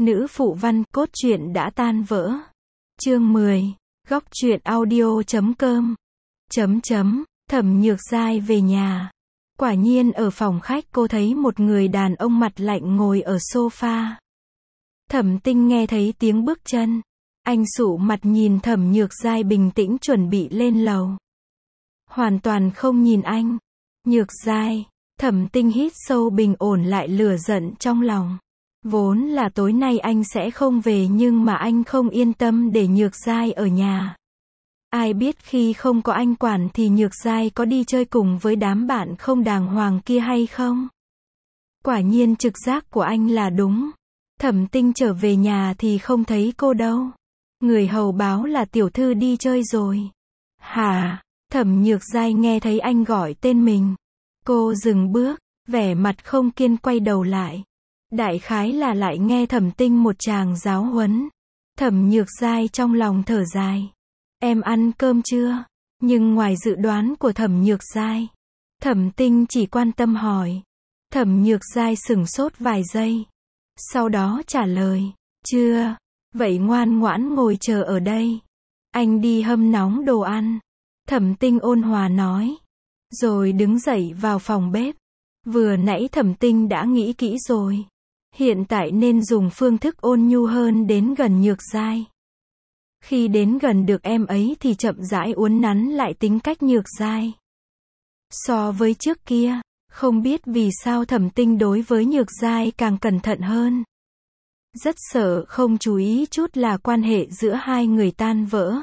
Nữ phụ văn, cốt truyện đã tan vỡ. Chương 10. Góc truyện audio.com. Thẩm Nhược Giai về nhà. Quả nhiên ở phòng khách cô thấy một người đàn ông mặt lạnh ngồi ở sofa. Thẩm Tinh nghe thấy tiếng bước chân. Anh sụ mặt nhìn Thẩm Nhược Giai bình tĩnh chuẩn bị lên lầu. Hoàn toàn không nhìn anh. Nhược Giai. Thẩm Tinh hít sâu bình ổn lại lửa giận trong lòng. Vốn là tối nay anh sẽ không về nhưng mà anh không yên tâm để Nhược Giai ở nhà. Ai biết khi không có anh quản thì Nhược Giai có đi chơi cùng với đám bạn không đàng hoàng kia hay không? Quả nhiên trực giác của anh là đúng. Thẩm Tinh trở về nhà thì không thấy cô đâu. Người hầu báo là tiểu thư đi chơi rồi. Hả? Thẩm Nhược Giai nghe thấy anh gọi tên mình. Cô dừng bước, vẻ mặt không kiên quay đầu lại. Đại khái là lại nghe Thẩm Tinh một tràng giáo huấn. Thẩm Nhược Giai trong lòng thở dài. Em ăn cơm chưa? Nhưng ngoài dự đoán của Thẩm Nhược Giai, Thẩm Tinh chỉ quan tâm hỏi. Thẩm Nhược Giai sửng sốt vài giây. Sau đó trả lời. Chưa. Vậy ngoan ngoãn ngồi chờ ở đây. Anh đi hâm nóng đồ ăn. Thẩm Tinh ôn hòa nói. Rồi đứng dậy vào phòng bếp. Vừa nãy Thẩm Tinh đã nghĩ kỹ rồi. Hiện tại nên dùng phương thức ôn nhu hơn đến gần Nhược Giai. Khi đến gần được em ấy thì chậm rãi uốn nắn lại tính cách Nhược Giai. So với trước kia, không biết vì sao Thẩm Tinh đối với Nhược Giai càng cẩn thận hơn. Rất sợ không chú ý chút là quan hệ giữa hai người tan vỡ.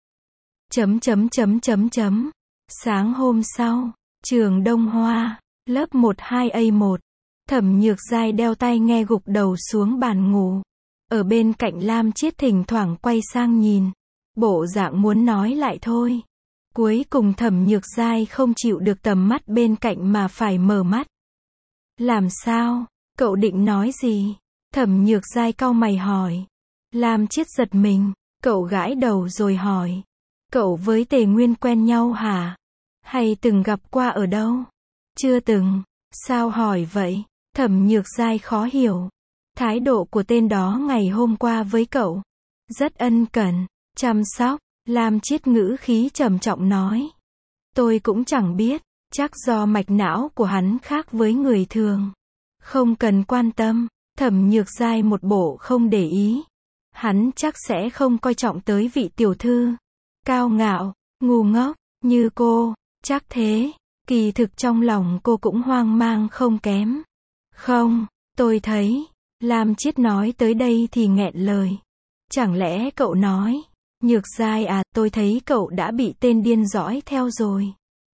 Sáng hôm sau, trường Đông Hoa, lớp 12A1. Thẩm Nhược Giai đeo tai nghe gục đầu xuống bàn ngủ. Ở bên cạnh Lam Chiết thỉnh thoảng quay sang nhìn. Bộ dạng muốn nói lại thôi. Cuối cùng Thẩm Nhược Giai không chịu được tầm mắt bên cạnh mà phải mở mắt. Làm sao? Cậu định nói gì? Thẩm Nhược Giai cau mày hỏi. Lam Chiết giật mình. Cậu gãi đầu rồi hỏi. Cậu với Tề Nguyên quen nhau hả? Hay từng gặp qua ở đâu? Chưa từng. Sao hỏi vậy? Thẩm Nhược Giai khó hiểu. Thái độ của tên đó ngày hôm qua với cậu rất ân cần, chăm sóc. Lam Chiết ngữ khí trầm trọng nói. Tôi cũng chẳng biết, chắc do mạch não của hắn khác với người thường. Không cần quan tâm. Thẩm Nhược Giai một bộ không để ý. Hắn chắc sẽ không coi trọng tới vị tiểu thư cao ngạo, ngu ngốc như cô. Chắc thế. Kỳ thực trong lòng cô cũng hoang mang không kém. Không, tôi thấy. Lam Chiết nói tới đây thì nghẹn lời. Chẳng lẽ cậu nói. Nhược Giai à, tôi thấy cậu đã bị tên điên dõi theo rồi.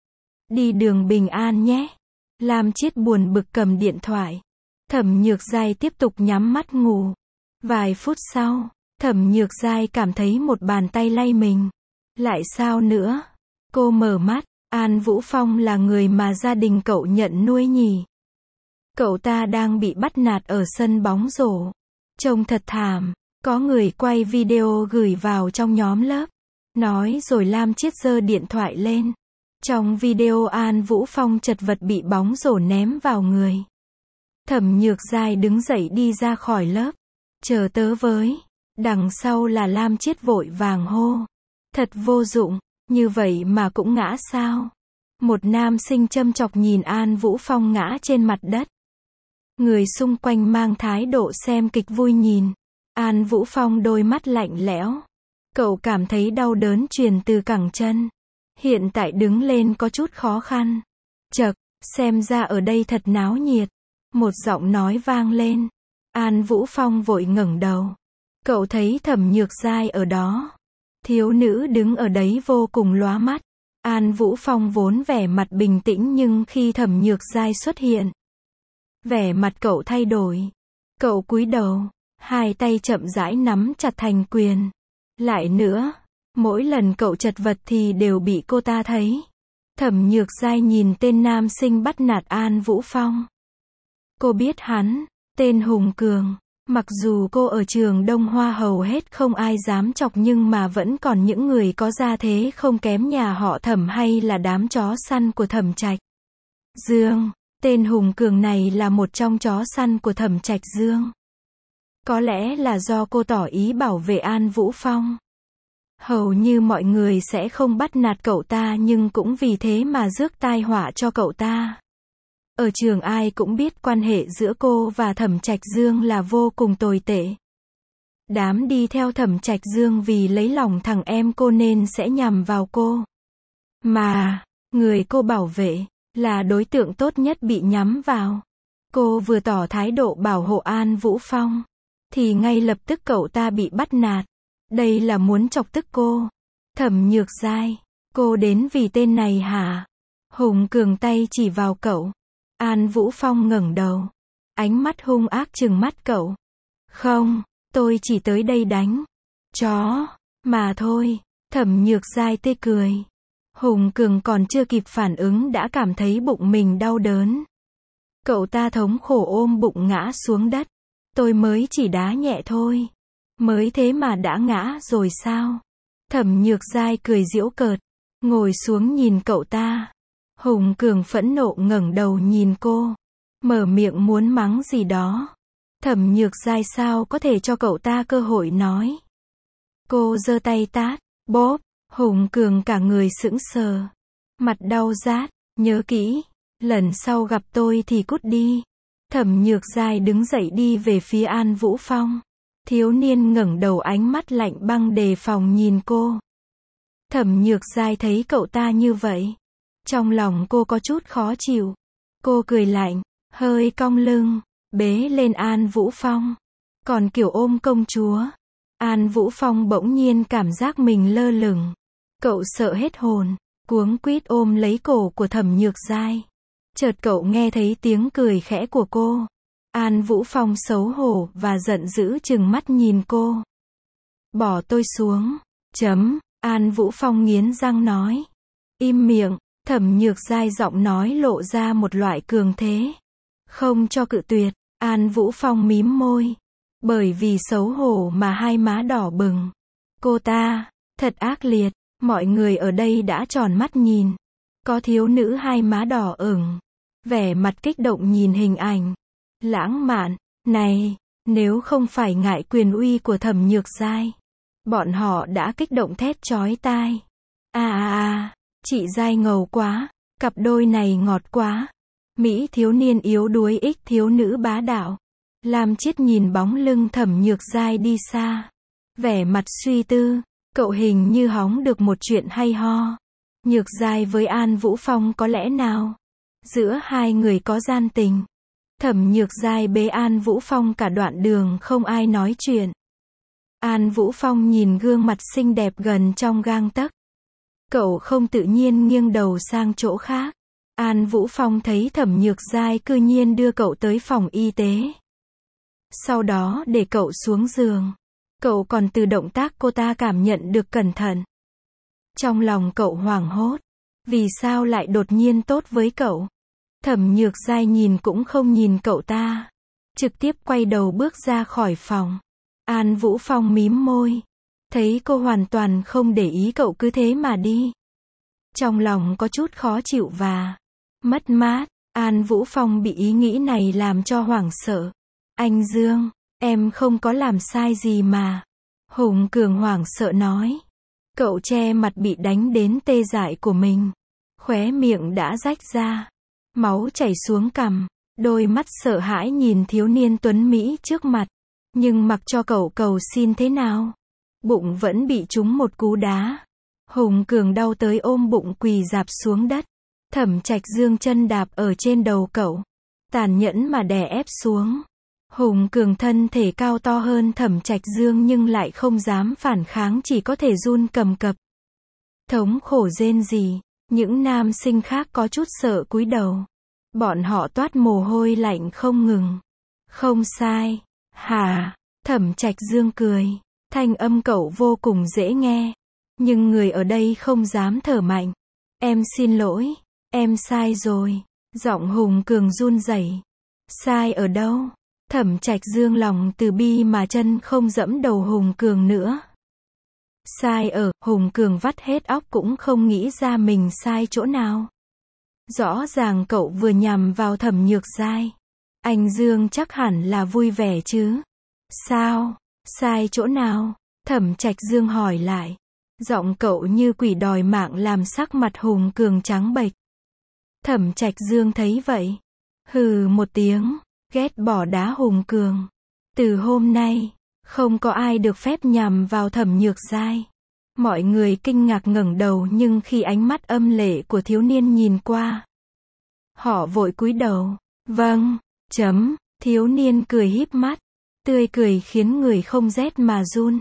Đi đường bình an nhé. Lam Chiết buồn bực cầm điện thoại. Thẩm Nhược Giai tiếp tục nhắm mắt ngủ. Vài phút sau, Thẩm Nhược Giai cảm thấy một bàn tay lay mình. Lại sao nữa? Cô mở mắt. An Vũ Phong là người mà gia đình cậu nhận nuôi nhỉ? Cậu ta đang bị bắt nạt ở sân bóng rổ. Trông thật thảm. Có người quay video gửi vào trong nhóm lớp. Nói rồi Lam Chiết giơ điện thoại lên. Trong video An Vũ Phong chật vật bị bóng rổ ném vào người. Thẩm Nhược Giai đứng dậy đi ra khỏi lớp. Chờ tớ với. Đằng sau là Lam Chiết vội vàng hô. Thật vô dụng. Như vậy mà cũng ngã sao? Một nam sinh châm chọc nhìn An Vũ Phong ngã trên mặt đất. Người xung quanh mang thái độ xem kịch vui nhìn. An Vũ Phong đôi mắt lạnh lẽo. Cậu cảm thấy đau đớn truyền từ cẳng chân. Hiện tại đứng lên có chút khó khăn. Chậc, xem ra ở đây thật náo nhiệt. Một giọng nói vang lên. An Vũ Phong vội ngẩng đầu. Cậu thấy Thẩm Nhược Giai ở đó. Thiếu nữ đứng ở đấy vô cùng lóa mắt. An Vũ Phong vốn vẻ mặt bình tĩnh nhưng khi Thẩm Nhược Giai xuất hiện, vẻ mặt cậu thay đổi. Cậu cúi đầu, hai tay chậm rãi nắm chặt thành quyền. Lại nữa, mỗi lần cậu chật vật thì đều bị cô ta thấy. Thẩm Nhược Giai nhìn tên nam sinh bắt nạt An Vũ Phong. Cô biết hắn, tên Hùng Cường. Mặc dù cô ở trường Đông Hoa hầu hết không ai dám chọc nhưng mà vẫn còn những người có gia thế không kém nhà họ Thẩm hay là đám chó săn của Thẩm Trạch Dương. Tên Hùng Cường này là một trong chó săn của Thẩm Trạch Dương. Có lẽ là do cô tỏ ý bảo vệ An Vũ Phong. Hầu như mọi người sẽ không bắt nạt cậu ta nhưng cũng vì thế mà rước tai họa cho cậu ta. Ở trường ai cũng biết quan hệ giữa cô và Thẩm Trạch Dương là vô cùng tồi tệ. Đám đi theo Thẩm Trạch Dương vì lấy lòng thằng em cô nên sẽ nhằm vào cô. Mà, người cô bảo vệ, là đối tượng tốt nhất bị nhắm vào. Cô vừa tỏ thái độ bảo hộ An Vũ Phong, thì ngay lập tức cậu ta bị bắt nạt. Đây là muốn chọc tức cô. Thẩm Nhược Giai, cô đến vì tên này hả? Hùng Cường tay chỉ vào cậu. An Vũ Phong ngẩng đầu. Ánh mắt hung ác trừng mắt cậu. Không, tôi chỉ tới đây đánh chó mà thôi. Thẩm Nhược Giai tươi cười. Hùng Cường còn chưa kịp phản ứng đã cảm thấy bụng mình đau đớn. Cậu ta thống khổ ôm bụng ngã xuống đất. Tôi mới chỉ đá nhẹ thôi. Mới thế mà đã ngã rồi sao? Thẩm Nhược Giai cười giễu cợt. Ngồi xuống nhìn cậu ta. Hùng Cường phẫn nộ ngẩng đầu nhìn cô. Mở miệng muốn mắng gì đó. Thẩm Nhược Giai sao có thể cho cậu ta cơ hội nói. Cô giơ tay tát. Bóp. Hùng Cường cả người sững sờ. Mặt đau rát. Nhớ kỹ. Lần sau gặp tôi thì cút đi. Thẩm Nhược Giai đứng dậy đi về phía An Vũ Phong. Thiếu niên ngẩng đầu ánh mắt lạnh băng đề phòng nhìn cô. Thẩm Nhược Giai thấy cậu ta như vậy. Trong lòng cô có chút khó chịu. Cô cười lạnh, hơi cong lưng, bế lên An Vũ Phong. Còn kiểu ôm công chúa. An Vũ Phong bỗng nhiên cảm giác mình lơ lửng. Cậu sợ hết hồn, cuống quýt ôm lấy cổ của Thẩm Nhược Giai. Chợt cậu nghe thấy tiếng cười khẽ của cô. An Vũ Phong xấu hổ và giận dữ trừng mắt nhìn cô. Bỏ tôi xuống. An Vũ Phong nghiến răng nói. Im miệng. Thẩm Nhược Giai giọng nói lộ ra một loại cường thế. Không cho cự tuyệt. An Vũ Phong mím môi. Bởi vì xấu hổ mà hai má đỏ bừng. Cô ta, thật ác liệt. Mọi người ở đây đã tròn mắt nhìn. Có thiếu nữ hai má đỏ ửng. Vẻ mặt kích động nhìn hình ảnh. Lãng mạn, này, nếu không phải ngại quyền uy của Thẩm Nhược Giai. Bọn họ đã kích động thét chói tai. Chị Giai ngầu quá, cặp đôi này ngọt quá. Mỹ thiếu niên yếu đuối ích thiếu nữ bá đạo. Lam Chiết nhìn bóng lưng Thẩm Nhược Giai đi xa. Vẻ mặt suy tư, cậu hình như hóng được một chuyện hay ho. Nhược Giai với An Vũ Phong có lẽ nào? Giữa hai người có gian tình. Thẩm Nhược Giai bế An Vũ Phong cả đoạn đường không ai nói chuyện. An Vũ Phong nhìn gương mặt xinh đẹp gần trong gang tấc. Cậu không tự nhiên nghiêng đầu sang chỗ khác. An Vũ Phong thấy Thẩm Nhược Giai cư nhiên đưa cậu tới phòng y tế. Sau đó để cậu xuống giường. Cậu còn từ động tác cô ta cảm nhận được cẩn thận. Trong lòng cậu hoảng hốt. Vì sao lại đột nhiên tốt với cậu? Thẩm Nhược Giai nhìn cũng không nhìn cậu ta. Trực tiếp quay đầu bước ra khỏi phòng. An Vũ Phong mím môi. Thấy cô hoàn toàn không để ý cậu cứ thế mà đi. Trong lòng có chút khó chịu và mất mát. An Vũ Phong bị ý nghĩ này làm cho hoảng sợ. Anh Dương, em không có làm sai gì mà. Hùng Cường hoảng sợ nói. Cậu che mặt bị đánh đến tê dại của mình. Khóe miệng đã rách ra. Máu chảy xuống cằm. Đôi mắt sợ hãi nhìn thiếu niên tuấn Mỹ trước mặt. Nhưng mặc cho cậu cầu xin thế nào? Bụng vẫn bị trúng một cú đá. Hùng Cường đau tới ôm bụng quỳ rạp xuống đất. Thẩm Trạch Dương chân đạp ở trên đầu cậu. Tàn nhẫn mà đè ép xuống. Hùng Cường thân thể cao to hơn Thẩm Trạch Dương nhưng lại không dám phản kháng chỉ có thể run cầm cập. Thống khổ rên rỉ. Những nam sinh khác có chút sợ cúi đầu. Bọn họ toát mồ hôi lạnh không ngừng. Không sai. Hả? Thẩm Trạch Dương cười. Thanh âm cậu vô cùng dễ nghe. Nhưng người ở đây không dám thở mạnh. Em xin lỗi. Em sai rồi. Giọng Hùng Cường run rẩy. Sai ở đâu? Thẩm Trạch Dương lòng từ bi mà chân không dẫm đầu Hùng Cường nữa. Sai ở, Hùng Cường vắt hết óc cũng không nghĩ ra mình sai chỗ nào. Rõ ràng cậu vừa nhằm vào Thẩm Nhược Giai. Anh Dương chắc hẳn là vui vẻ chứ. Sao? Sai chỗ nào? Thẩm Trạch Dương hỏi lại. Giọng cậu như quỷ đòi mạng làm sắc mặt Hùng Cường trắng bệch. Thẩm Trạch Dương thấy vậy. Hừ một tiếng, ghét bỏ đá Hùng Cường. Từ hôm nay, không có ai được phép nhằm vào Thẩm Nhược Giai. Mọi người kinh ngạc ngẩng đầu nhưng khi ánh mắt âm lệ của thiếu niên nhìn qua, họ vội cúi đầu. Vâng, thiếu niên cười híp mắt, tươi cười khiến người không rét mà run.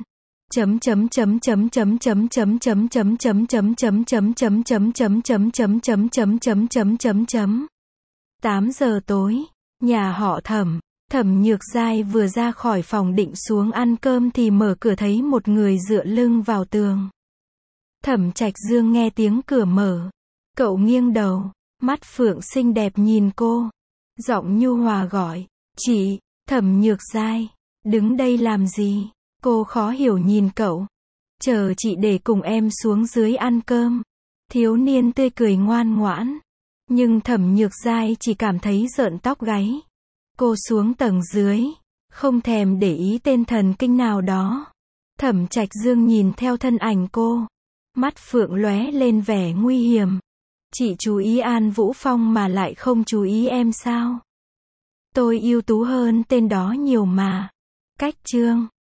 8 giờ tối, nhà họ Thẩm, Thẩm Nhược Giai vừa ra khỏi phòng định xuống ăn cơm thì mở cửa thấy một người dựa lưng vào tường. Thẩm Trạch Dương nghe tiếng cửa mở, cậu nghiêng đầu, mắt phượng xinh đẹp nhìn cô, giọng nhu hòa gọi, "Chị." Thẩm Nhược Giai, "Đứng đây làm gì?" Cô khó hiểu nhìn cậu. "Chờ chị để cùng em xuống dưới ăn cơm." Thiếu niên tươi cười ngoan ngoãn. Nhưng Thẩm Nhược Giai chỉ cảm thấy rợn tóc gáy. Cô xuống tầng dưới, không thèm để ý tên thần kinh nào đó. Thẩm Trạch Dương nhìn theo thân ảnh cô, mắt phượng lóe lên vẻ nguy hiểm. "Chị chú ý An Vũ Phong mà lại không chú ý em sao? Tôi ưu tú hơn tên đó nhiều mà." Cách chương